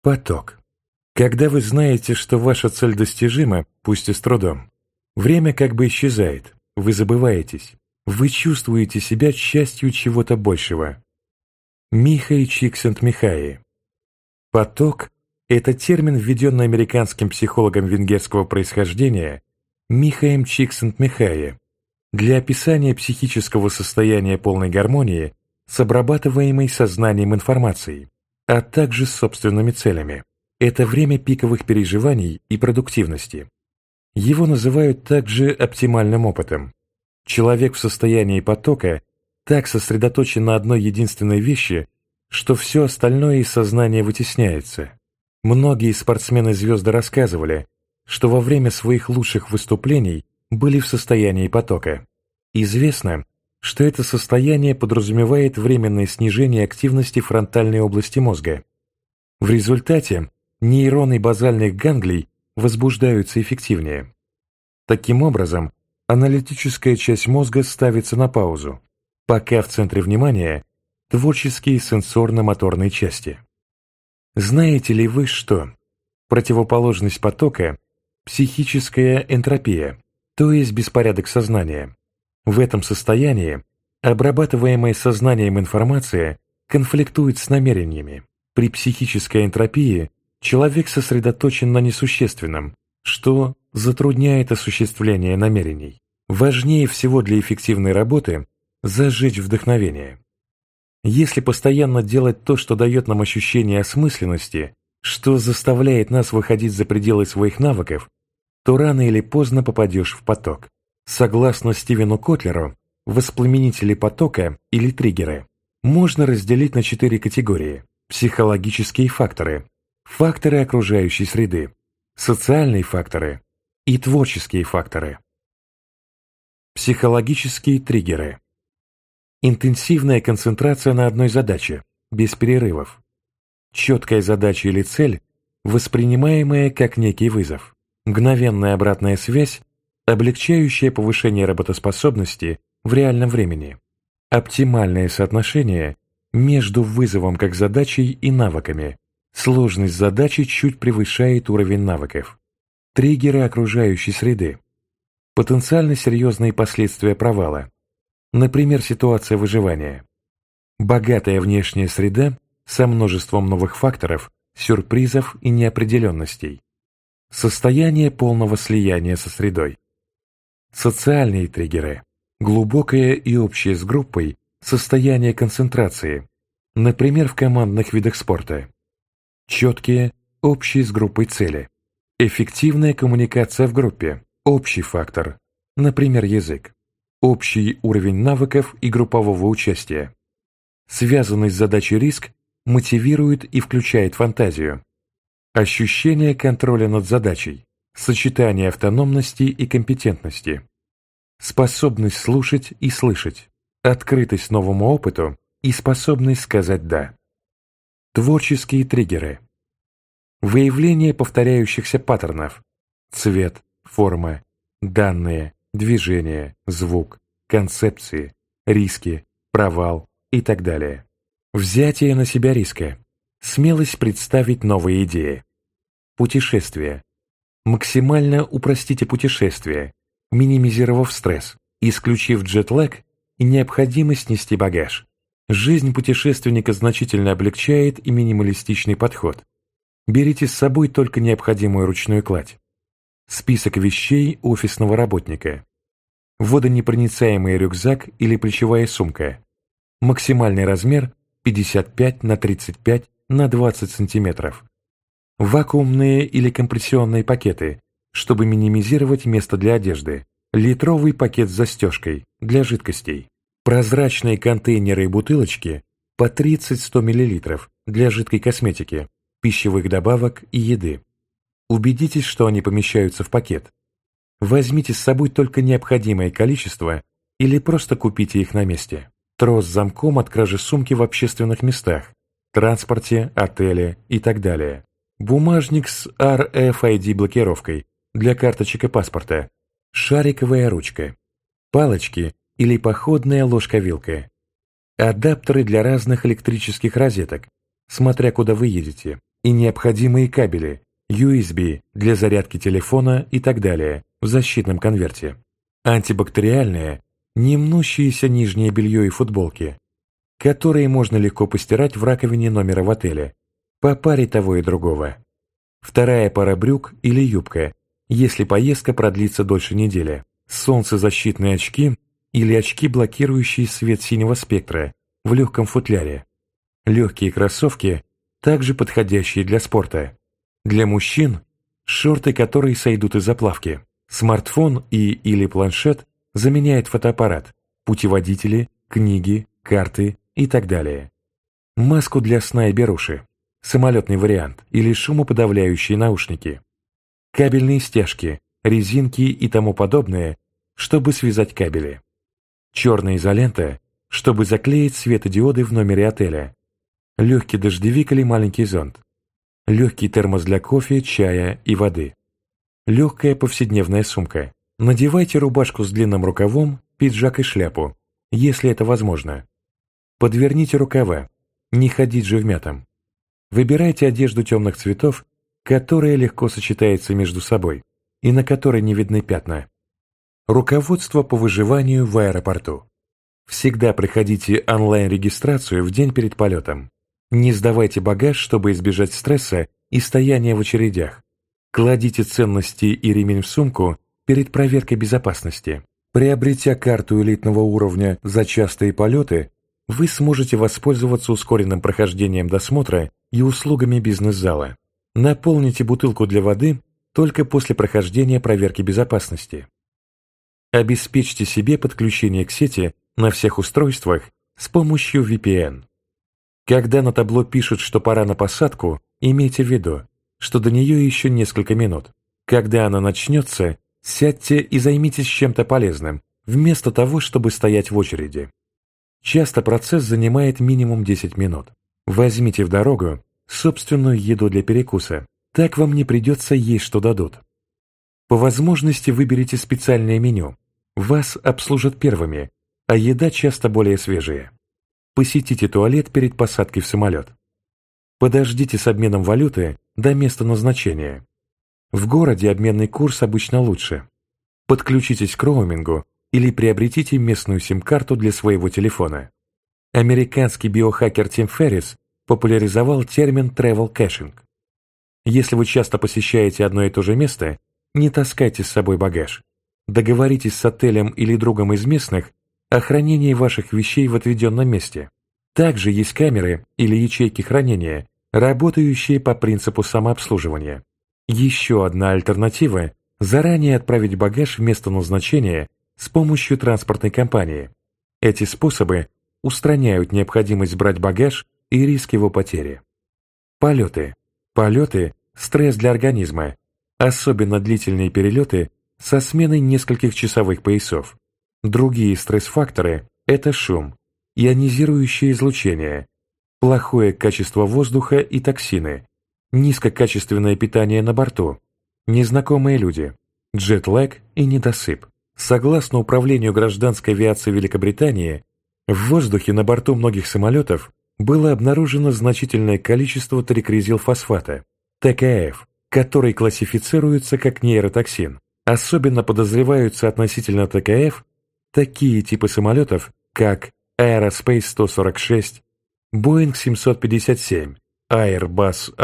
Поток. Когда вы знаете, что ваша цель достижима, пусть и с трудом, время как бы исчезает, вы забываетесь, вы чувствуете себя частью чего-то большего. Михай Чиксент-Михай. Поток – это термин, введенный американским психологом венгерского происхождения Михаем Чиксент-Михай для описания психического состояния полной гармонии с обрабатываемой сознанием информацией, а также с собственными целями. Это время пиковых переживаний и продуктивности. Его называют также оптимальным опытом. Человек в состоянии потока так сосредоточен на одной единственной вещи, что все остальное из сознания вытесняется. Многие спортсмены-звезды рассказывали, что во время своих лучших выступлений были в состоянии потока. Известно, что это состояние подразумевает временное снижение активности фронтальной области мозга. В результате нейроны базальных ганглий возбуждаются эффективнее. Таким образом, аналитическая часть мозга ставится на паузу, пока в центре внимания творческие сенсорно-моторные части. Знаете ли вы, что противоположность потока – психическая энтропия, то есть беспорядок сознания? В этом состоянии обрабатываемая сознанием информация конфликтует с намерениями. При психической энтропии человек сосредоточен на несущественном, что затрудняет осуществление намерений. Важнее всего для эффективной работы – зажечь вдохновение. Если постоянно делать то, что дает нам ощущение осмысленности, что заставляет нас выходить за пределы своих навыков, то рано или поздно попадешь в поток. Согласно Стивену Котлеру, воспламенители потока или триггеры можно разделить на 4 категории: психологические факторы, факторы окружающей среды, социальные факторы и творческие факторы. Психологические триггеры. Интенсивная концентрация на одной задаче, без перерывов. Четкая задача или цель, воспринимаемая как некий вызов. Мгновенная обратная связь, облегчающая повышение работоспособности в реальном времени. Оптимальное соотношение между вызовом как задачей и навыками. Сложность задачи чуть превышает уровень навыков. Триггеры окружающей среды. Потенциально серьезные последствия провала. Например, ситуация выживания. Богатая внешняя среда со множеством новых факторов, сюрпризов и неопределенностей. Состояние полного слияния со средой. Социальные триггеры. Глубокое и общее с группой состояние концентрации, например, в командных видах спорта. Четкие, общие с группой цели. Эффективная коммуникация в группе, общий фактор, например, язык. Общий уровень навыков и группового участия. Связанный с задачей риск мотивирует и включает фантазию. Ощущение контроля над задачей, сочетание автономности и компетентности. Способность слушать и слышать, открытость новому опыту и способность сказать «да». Творческие триггеры. Выявление повторяющихся паттернов. Цвет, форма, данные, движение, звук, концепции, риски, провал и так далее. Взятие на себя риска. Смелость представить новые идеи. Путешествие. Максимально упростите путешествие, минимизировав стресс, исключив джетлаг и необходимость нести багаж. Жизнь путешественника значительно облегчает и минималистичный подход. Берите с собой только необходимую ручную кладь. Список вещей офисного работника. Водонепроницаемый рюкзак или плечевая сумка. Максимальный размер 55 на 35 на 20 см. Вакуумные или компрессионные пакеты, чтобы минимизировать место для одежды. Литровый пакет с застежкой для жидкостей. Прозрачные контейнеры и бутылочки по 30-100 мл для жидкой косметики, пищевых добавок и еды. Убедитесь, что они помещаются в пакет. Возьмите с собой только необходимое количество или просто купите их на месте. Трос с замком от кражи сумки в общественных местах, транспорте, отеле и так далее. Бумажник с RFID-блокировкой для карточек и паспорта. Шариковая ручка. Палочки или походная ложка-вилка. Адаптеры для разных электрических розеток, смотря куда вы едете. и необходимые кабели USB для зарядки телефона и так далее в защитном конверте. Антибактериальное, не мнущееся нижнее белье и футболки, которые можно легко постирать в раковине номера в отеле, по паре того и другого. Вторая пара брюк или юбка, если поездка продлится дольше недели. Солнцезащитные очки или очки, блокирующие свет синего спектра, в легком футляре. Легкие кроссовки, также подходящие для спорта. Для мужчин – шорты, которые сойдут из заплавки. Смартфон или планшет заменяет фотоаппарат, путеводители, книги, карты и так далее. Маску для сна и беруши, самолетный вариант или шумоподавляющие наушники. Кабельные стяжки, резинки и тому подобное, чтобы связать кабели. Черная изолента, чтобы заклеить светодиоды в номере отеля. Легкий дождевик или маленький зонт. Легкий термос для кофе, чая и воды. Легкая повседневная сумка. Надевайте рубашку с длинным рукавом, пиджак и шляпу, если это возможно. Подверните рукава, не ходить же в мятом. Выбирайте одежду темных цветов, которая легко сочетается между собой и на которой не видны пятна. Руководство по выживанию в аэропорту. Всегда проходите онлайн-регистрацию в день перед полетом. Не сдавайте багаж, чтобы избежать стресса и стояния в очередях. Кладите ценности и ремень в сумку перед проверкой безопасности. Приобретя карту элитного уровня за частые полеты, вы сможете воспользоваться ускоренным прохождением досмотра и услугами бизнес-зала. Наполните бутылку для воды только после прохождения проверки безопасности. Обеспечьте себе подключение к сети на всех устройствах с помощью VPN. Когда на табло пишут, что пора на посадку, имейте в виду, что до нее еще несколько минут. Когда она начнется, сядьте и займитесь чем-то полезным, вместо того, чтобы стоять в очереди. Часто процесс занимает минимум 10 минут. Возьмите в дорогу собственную еду для перекуса, так вам не придется есть, что дадут. По возможности выберите специальное меню. Вас обслужат первыми, а еда часто более свежая. Посетите туалет перед посадкой в самолет. Подождите с обменом валюты до места назначения. В городе обменный курс обычно лучше. Подключитесь к роумингу или приобретите местную сим-карту для своего телефона. Американский биохакер Тим Феррис популяризовал термин travel caching. Если вы часто посещаете одно и то же место, не таскайте с собой багаж. Договоритесь с отелем или другом из местных о хранении ваших вещей в отведенном месте. Также есть камеры или ячейки хранения, работающие по принципу самообслуживания. Еще одна альтернатива – заранее отправить багаж в место назначения с помощью транспортной компании. Эти способы устраняют необходимость брать багаж и риск его потери. Полеты. Полеты – стресс для организма, особенно длительные перелеты со сменой нескольких часовых поясов. Другие стресс-факторы – это шум, ионизирующее излучение, плохое качество воздуха и токсины, низкокачественное питание на борту, незнакомые люди, джетлаг и недосып. Согласно Управлению гражданской авиации Великобритании, в воздухе на борту многих самолетов было обнаружено значительное количество трикризилфосфата, ТКФ, который классифицируется как нейротоксин. Особенно подозреваются относительно ТКФ такие типы самолетов, как Aerospace 146, Boeing 757, Airbus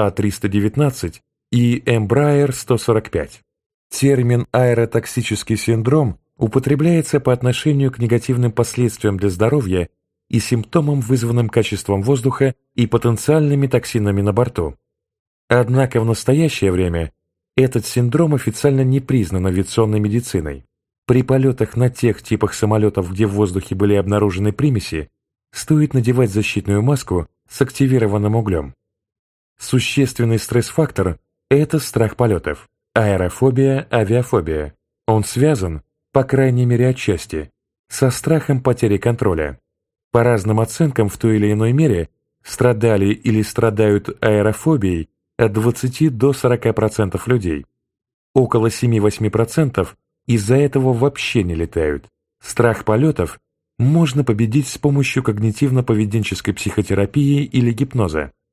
A319 и Embraer 145. Термин «аэротоксический синдром» употребляется по отношению к негативным последствиям для здоровья и симптомам, вызванным качеством воздуха и потенциальными токсинами на борту. Однако в настоящее время этот синдром официально не признан авиационной медициной. При полетах на тех типах самолетов, где в воздухе были обнаружены примеси, стоит надевать защитную маску с активированным углем. Существенный стресс-фактор – это страх полетов, аэрофобия, авиафобия. Он связан, по крайней мере отчасти, со страхом потери контроля. По разным оценкам в той или иной мере страдали или страдают аэрофобией от 20 до 40% людей. Около 7-8% из-за этого вообще не летают. Страх полетов можно победить с помощью когнитивно-поведенческой психотерапии или гипноза.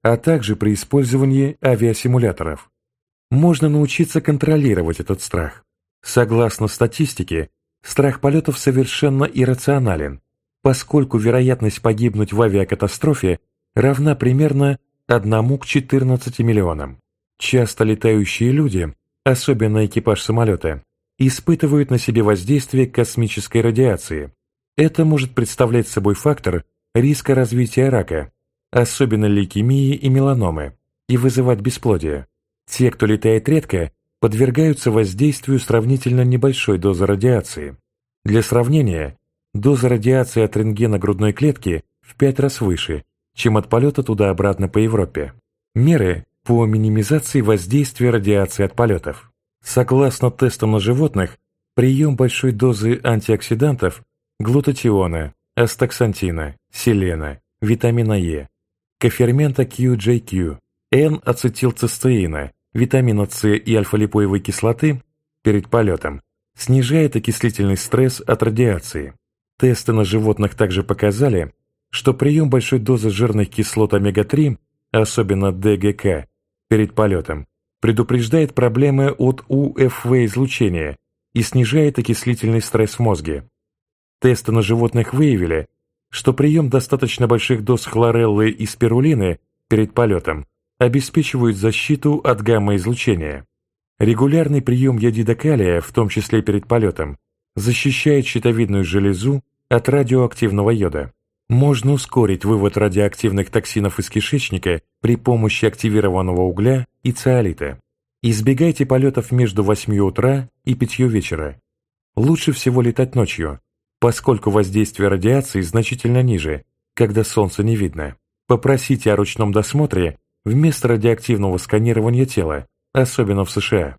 а также при использовании авиасимуляторов. Можно научиться контролировать этот страх. Согласно статистике, страх полетов совершенно иррационален, поскольку вероятность погибнуть в авиакатастрофе равна примерно 1 к 14 миллионам. Часто летающие люди, особенно экипаж самолета, испытывают на себе воздействие космической радиации. Это может представлять собой фактор риска развития рака, особенно лейкемии и меланомы, и вызывать бесплодие. Те, кто летает редко, подвергаются воздействию сравнительно небольшой дозы радиации. Для сравнения, доза радиации от рентгена грудной клетки в 5 раз выше, чем от полета туда-обратно по Европе. Меры по минимизации воздействия радиации от полетов. Согласно тестам на животных, прием большой дозы антиоксидантов, глутатиона, астаксантина, селена, витамина Е, кофермента QJQ, N-ацетилцистеина, витамина С и альфа-липоевой кислоты перед полетом снижает окислительный стресс от радиации. Тесты на животных также показали, что прием большой дозы жирных кислот омега-3, особенно ДГК, перед полетом, предупреждает проблемы от УФВ-излучения и снижает окислительный стресс в мозге. Тесты на животных выявили, что прием достаточно больших доз хлореллы и спирулины перед полетом обеспечивают защиту от гамма-излучения. Регулярный прием йодида калия, в том числе перед полетом, защищает щитовидную железу от радиоактивного йода. Можно ускорить вывод радиоактивных токсинов из кишечника при помощи активированного угля и циолита. Избегайте полетов между 8 утра и 5 вечера. Лучше всего летать ночью, поскольку воздействие радиации значительно ниже, когда солнца не видно. Попросите о ручном досмотре вместо радиоактивного сканирования тела, особенно в США.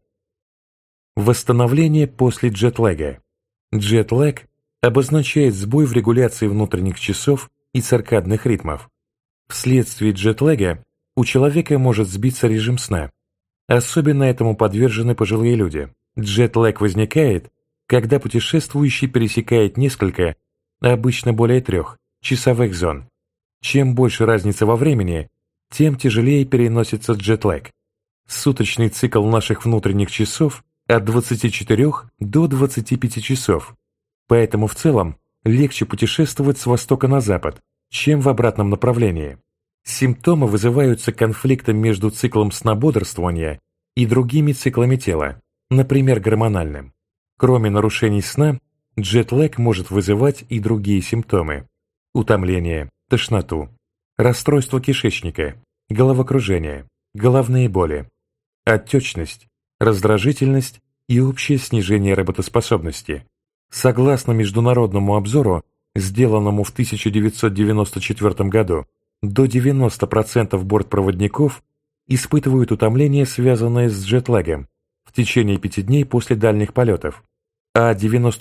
Восстановление после джетлага. Джетлаг обозначает сбой в регуляции внутренних часов и циркадных ритмов. Вследствие джетлага у человека может сбиться режим сна. Особенно этому подвержены пожилые люди. Джетлаг возникает, когда путешествующий пересекает несколько, обычно более 3, часовых зон. Чем больше разница во времени, тем тяжелее переносится джетлаг. Суточный цикл наших внутренних часов от 24 до 25 часов. Поэтому в целом легче путешествовать с востока на запад, чем в обратном направлении. Симптомы вызываются конфликтом между циклом сна-бодрствования и другими циклами тела, например, гормональным. Кроме нарушений сна, джетлаг может вызывать и другие симптомы: утомление, тошноту, расстройство кишечника, головокружение, головные боли, отечность, раздражительность и общее снижение работоспособности. Согласно международному обзору, сделанному в 1994 году, до 90% бортпроводников испытывают утомление, связанное с джетлагом, в течение 5 дней после дальних полетов, а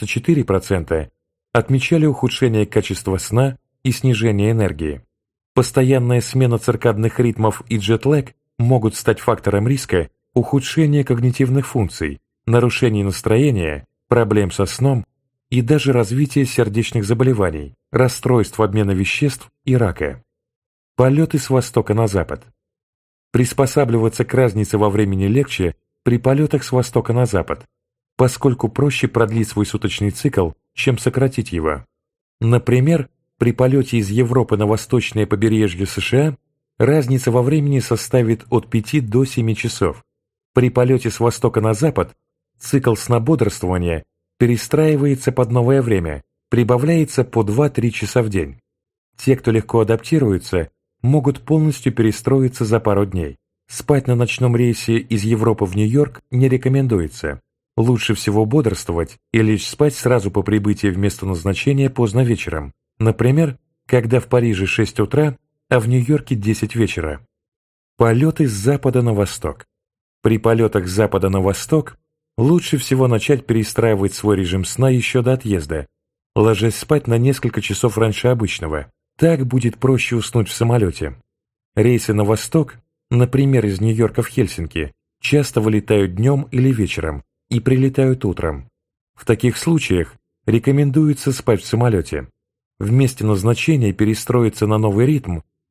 94% отмечали ухудшение качества сна и снижение энергии. Постоянная смена циркадных ритмов и джетлаг могут стать фактором риска ухудшения когнитивных функций, нарушений настроения, проблем со сном и даже развития сердечных заболеваний, расстройств обмена веществ и рака. Полеты с востока на запад. Приспосабливаться к разнице во времени легче при полетах с востока на запад, поскольку проще продлить свой суточный цикл, чем сократить его. Например, при полете из Европы на восточное побережье США разница во времени составит от 5 до 7 часов. При полете с востока на запад цикл сна-бодрствования перестраивается под новое время, прибавляется по 2-3 часа в день. Те, кто легко адаптируется, могут полностью перестроиться за пару дней. Спать на ночном рейсе из Европы в Нью-Йорк не рекомендуется. Лучше всего бодрствовать и лечь спать сразу по прибытии в место назначения поздно вечером. Например, когда в Париже 6 утра, а в Нью-Йорке 10 вечера. Полеты с запада на восток. При полетах с запада на восток лучше всего начать перестраивать свой режим сна еще до отъезда, ложась спать на несколько часов раньше обычного. Так будет проще уснуть в самолете. Рейсы на восток, например, из Нью-Йорка в Хельсинки, часто вылетают днем или вечером и прилетают утром. В таких случаях рекомендуется спать в самолете. В месте назначения перестроиться на новый ритм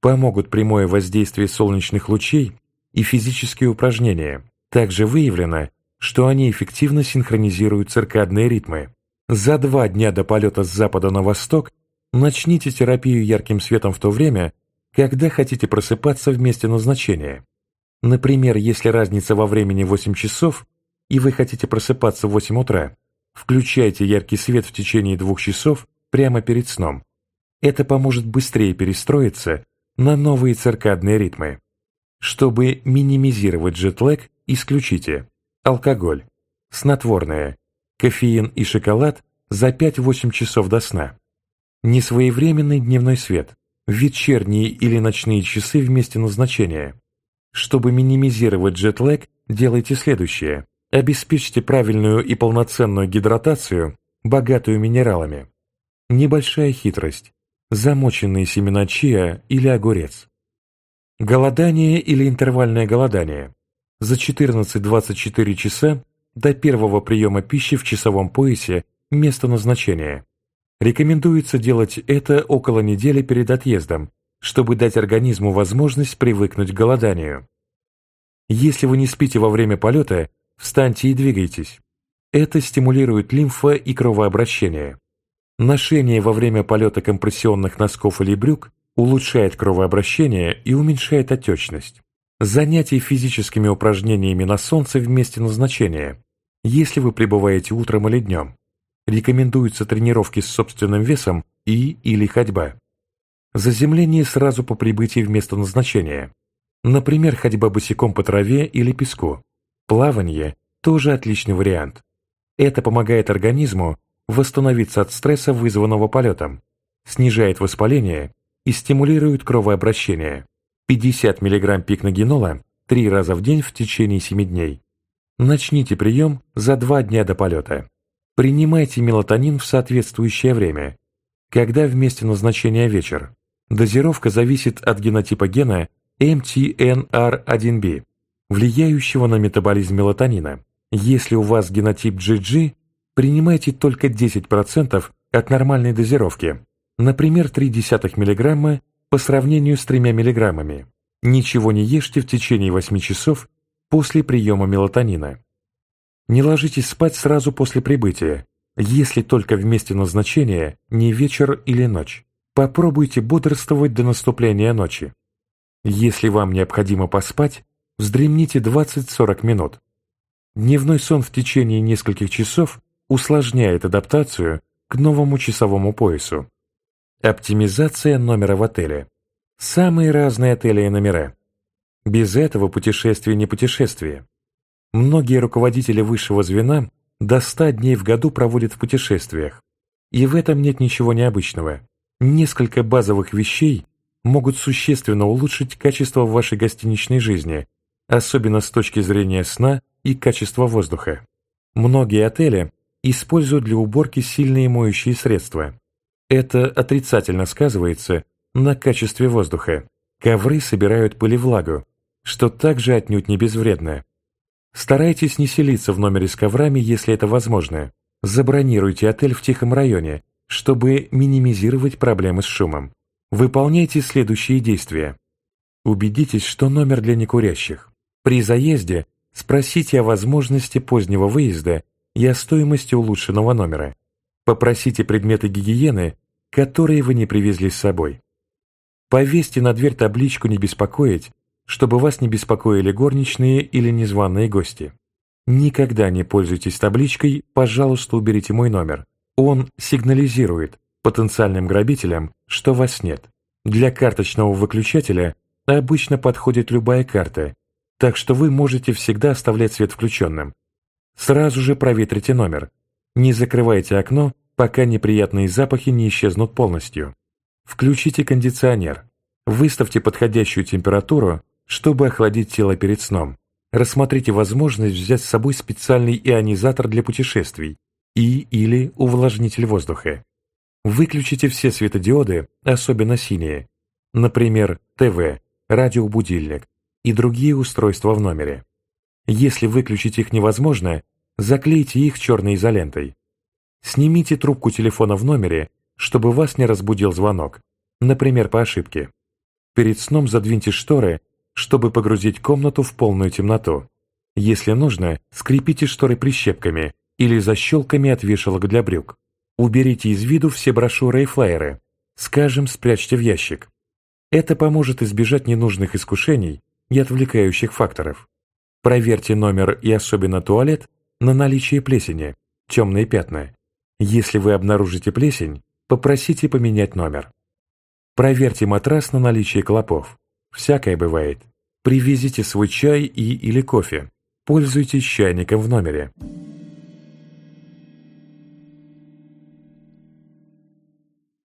Помогут прямое воздействие солнечных лучей и физические упражнения. Также выявлено, что они эффективно синхронизируют циркадные ритмы. За 2 дня до полета с запада на восток начните терапию ярким светом в то время, когда хотите просыпаться в месте назначения. Например, если разница во времени 8 часов, и вы хотите просыпаться в 8 утра, включайте яркий свет в течение 2 часов прямо перед сном. Это поможет быстрее перестроиться на новые циркадные ритмы. Чтобы минимизировать джетлаг, исключите алкоголь, снотворное, кофеин и шоколад за 5-8 часов до сна, несвоевременный дневной свет, вечерние или ночные часы в месте назначения. Чтобы минимизировать джетлаг, делайте следующее. Обеспечьте правильную и полноценную гидратацию, богатую минералами. Небольшая хитрость. Замоченные семена чиа или огурец. Голодание или интервальное голодание. За 14-24 часа до первого приема пищи в часовом поясе места назначения. Рекомендуется делать это около недели перед отъездом, чтобы дать организму возможность привыкнуть к голоданию. Если вы не спите во время полета, встаньте и двигайтесь. Это стимулирует лимфо- и кровообращение. Ношение во время полета компрессионных носков или брюк улучшает кровообращение и уменьшает отечность. Занятия физическими упражнениями на солнце в месте назначения, если вы пребываете утром или днем. Рекомендуются тренировки с собственным весом или ходьба. Заземление сразу по прибытии в место назначения. Например, ходьба босиком по траве или песку. Плавание – тоже отличный вариант. Это помогает организму восстановиться от стресса, вызванного полетом, снижает воспаление и стимулирует кровообращение. 50 мг пикногенола 3 раза в день в течение 7 дней. Начните прием за 2 дня до полета. Принимайте мелатонин в соответствующее время, когда в месте назначения вечер. Дозировка зависит от генотипа гена MTNR1B, влияющего на метаболизм мелатонина. Если у вас генотип GG, принимайте только 10% от нормальной дозировки, например, 0,3 мг по сравнению с 3 мг. Ничего не ешьте в течение 8 часов после приема мелатонина. Не ложитесь спать сразу после прибытия, если только в месте назначения не вечер или ночь. Попробуйте бодрствовать до наступления ночи. Если вам необходимо поспать, вздремните 20-40 минут. Дневной сон в течение нескольких часов усложняет адаптацию к новому часовому поясу. Оптимизация номера в отеле. Самые разные отели и номера. Без этого путешествие не путешествие. Многие руководители высшего звена до 100 дней в году проводят в путешествиях. И в этом нет ничего необычного. Несколько базовых вещей могут существенно улучшить качество вашей гостиничной жизни, особенно с точки зрения сна и качества воздуха. Многие отели используют для уборки сильные моющие средства. Это отрицательно сказывается на качестве воздуха. Ковры собирают пыль и влагу, что также отнюдь не безвредно. Старайтесь не селиться в номере с коврами, если это возможно. Забронируйте отель в тихом районе, чтобы минимизировать проблемы с шумом. Выполняйте следующие действия. Убедитесь, что номер для некурящих. При заезде спросите о возможности позднего выезда и о стоимости улучшенного номера. Попросите предметы гигиены, которые вы не привезли с собой. Повесьте на дверь табличку «Не беспокоить», чтобы вас не беспокоили горничные или незваные гости. Никогда не пользуйтесь табличкой «Пожалуйста, уберите мой номер». Он сигнализирует потенциальным грабителям, что вас нет. Для карточного выключателя обычно подходит любая карта, так что вы можете всегда оставлять свет включенным. Сразу же проветрите номер. Не закрывайте окно, пока неприятные запахи не исчезнут полностью. Включите кондиционер. Выставьте подходящую температуру, чтобы охладить тело перед сном. Рассмотрите возможность взять с собой специальный ионизатор для путешествий или увлажнитель воздуха. Выключите все светодиоды, особенно синие, например, ТВ, радиобудильник и другие устройства в номере. Если выключить их невозможно, заклейте их черной изолентой. Снимите трубку телефона в номере, чтобы вас не разбудил звонок, например, по ошибке. Перед сном задвиньте шторы, чтобы погрузить комнату в полную темноту. Если нужно, скрепите шторы прищепками или защелками от вешалок для брюк. Уберите из виду все брошюры и флаеры. Скажем, спрячьте в ящик. Это поможет избежать ненужных искушений и отвлекающих факторов. Проверьте номер и особенно туалет на наличие плесени, темные пятна. Если вы обнаружите плесень, попросите поменять номер. Проверьте матрас на наличие клопов. Всякое бывает. Привезите свой чай или кофе. Пользуйтесь чайником в номере.